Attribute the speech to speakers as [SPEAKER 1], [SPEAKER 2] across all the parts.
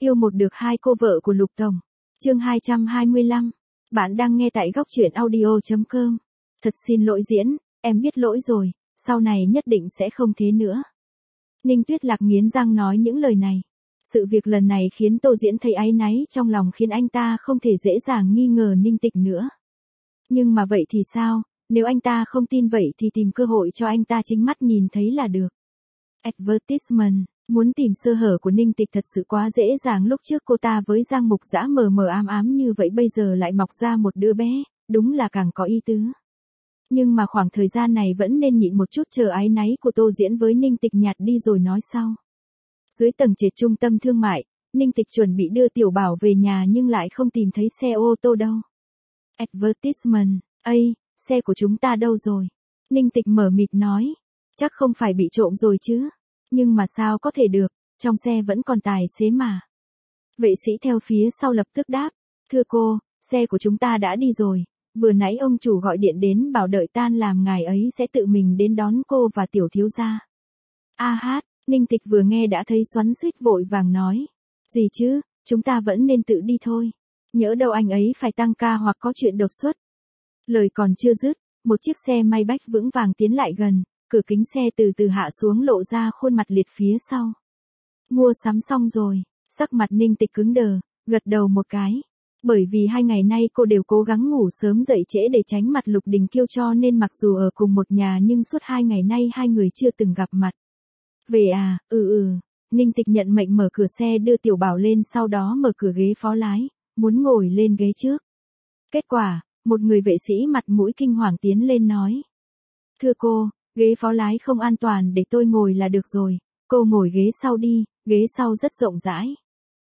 [SPEAKER 1] Yêu một được hai cô vợ của Lục Tổng. Chương 225. Bạn đang nghe tại góc truyện audio.com. Thật xin lỗi Diễn, em biết lỗi rồi, sau này nhất định sẽ không thế nữa. Ninh Tuyết Lạc nghiến răng nói những lời này. Sự việc lần này khiến Tô Diễn thấy áy náy trong lòng, khiến anh ta không thể dễ dàng nghi ngờ Ninh Tịch nữa. Nhưng mà vậy thì sao, nếu anh ta không tin vậy thì tìm cơ hội cho anh ta chính mắt nhìn thấy là được. Advertisement. Muốn tìm sơ hở của Ninh Tịch thật sự quá dễ dàng, lúc trước cô ta với Giang Mục Dã mờ mờ ám ám như vậy, bây giờ lại mọc ra một đứa bé, đúng là càng có ý tứ. Nhưng mà khoảng thời gian này vẫn nên nhịn một chút, chờ áy náy của Tô Diễn với Ninh Tịch nhạt đi rồi nói sau. Dưới tầng trệt trung tâm thương mại, Ninh Tịch chuẩn bị đưa Tiểu Bảo về nhà nhưng lại không tìm thấy xe ô tô đâu. Advertisement, ây, xe của chúng ta đâu rồi? Ninh Tịch mờ mịt nói, chắc không phải bị trộm rồi chứ. Nhưng mà sao có thể được, trong xe vẫn còn tài xế mà. Vệ sĩ theo phía sau lập tức đáp, thưa cô, xe của chúng ta đã đi rồi, vừa nãy ông chủ gọi điện đến bảo đợi tan làm ngài ấy sẽ tự mình đến đón cô và Tiểu thiếu gia. A hát, Ninh Tịch vừa nghe đã thấy xoắn xuýt, vội vàng nói, gì chứ, chúng ta vẫn nên tự đi thôi, nhỡ đâu anh ấy phải tăng ca hoặc có chuyện đột xuất. Lời còn chưa dứt, một chiếc xe Maybach vững vàng tiến lại gần. Cửa kính xe từ từ hạ xuống, lộ ra khuôn mặt liệt phía sau. Mua sắm xong rồi, sắc mặt Ninh Tịch cứng đờ, gật đầu một cái. Bởi vì 2 ngày nay cô đều cố gắng ngủ sớm dậy trễ để tránh mặt Lục Đình Kiêu, cho nên mặc dù ở cùng một nhà nhưng suốt 2 ngày nay hai người chưa từng gặp mặt. Về à, Ninh Tịch nhận mệnh mở cửa xe đưa Tiểu Bảo lên, sau đó mở cửa ghế phó lái, muốn ngồi lên ghế trước. Kết quả, một người vệ sĩ mặt mũi kinh hoàng tiến lên nói. Thưa cô, ghế phó lái không an toàn, để tôi ngồi là được rồi, cô ngồi ghế sau đi, ghế sau rất rộng rãi.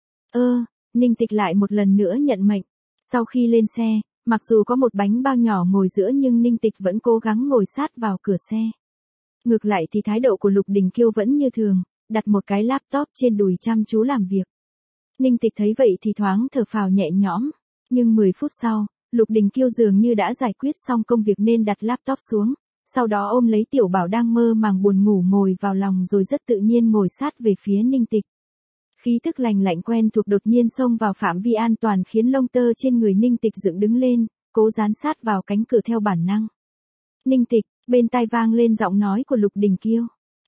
[SPEAKER 1] Ninh Tịch lại một lần nữa nhận mệnh. Sau khi lên xe, mặc dù có một bánh bao nhỏ ngồi giữa nhưng Ninh Tịch vẫn cố gắng ngồi sát vào cửa xe. Ngược lại thì thái độ của Lục Đình Kiêu vẫn như thường, đặt một cái laptop trên đùi chăm chú làm việc. Ninh Tịch thấy vậy thì thoáng thở phào nhẹ nhõm, nhưng 10 phút sau, Lục Đình Kiêu dường như đã giải quyết xong công việc nên đặt laptop xuống. Sau đó ôm lấy Tiểu Bảo đang mơ màng buồn ngủ ngồi vào lòng, rồi rất tự nhiên ngồi sát về phía Ninh Tịch. Khí tức lành lạnh quen thuộc đột nhiên xông vào phạm vi an toàn, khiến lông tơ trên người Ninh Tịch dựng đứng lên, cố dán sát vào cánh cửa theo bản năng. Ninh Tịch, bên tai vang lên giọng nói của Lục Đình Kiêu.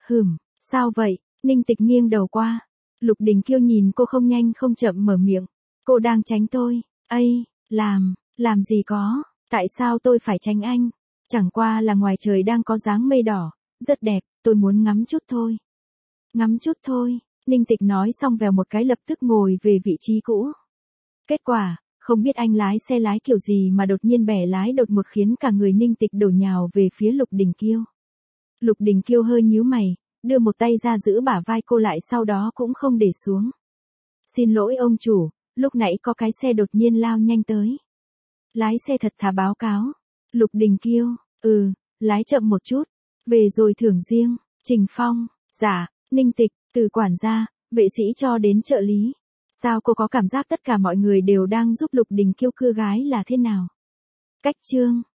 [SPEAKER 1] Sao vậy? Ninh Tịch nghiêng đầu qua. Lục Đình Kiêu nhìn cô không nhanh không chậm mở miệng. Cô đang tránh tôi. Làm gì có, tại sao tôi phải tránh anh? Chẳng qua là ngoài trời đang có dáng mây đỏ, rất đẹp, tôi muốn ngắm chút thôi. Ngắm chút thôi, Ninh Tịch nói xong vèo một cái lập tức ngồi về vị trí cũ. Kết quả, không biết anh lái xe lái kiểu gì mà đột nhiên bẻ lái đột ngột, khiến cả người Ninh Tịch đổ nhào về phía Lục Đình Kiêu. Lục Đình Kiêu hơi nhíu mày, đưa một tay ra giữ bả vai cô lại, sau đó cũng không để xuống. Xin lỗi ông chủ, lúc nãy có cái xe đột nhiên lao nhanh tới. Lái xe thật thà báo cáo. Lục Đình Kiêu, lái chậm một chút, về rồi thưởng riêng. Trình Phong, dạ. Ninh Tịch, từ quản gia, vệ sĩ cho đến trợ lý. Sao cô có cảm giác tất cả mọi người đều đang giúp Lục Đình Kiêu cưa gái là thế nào? Cách chương.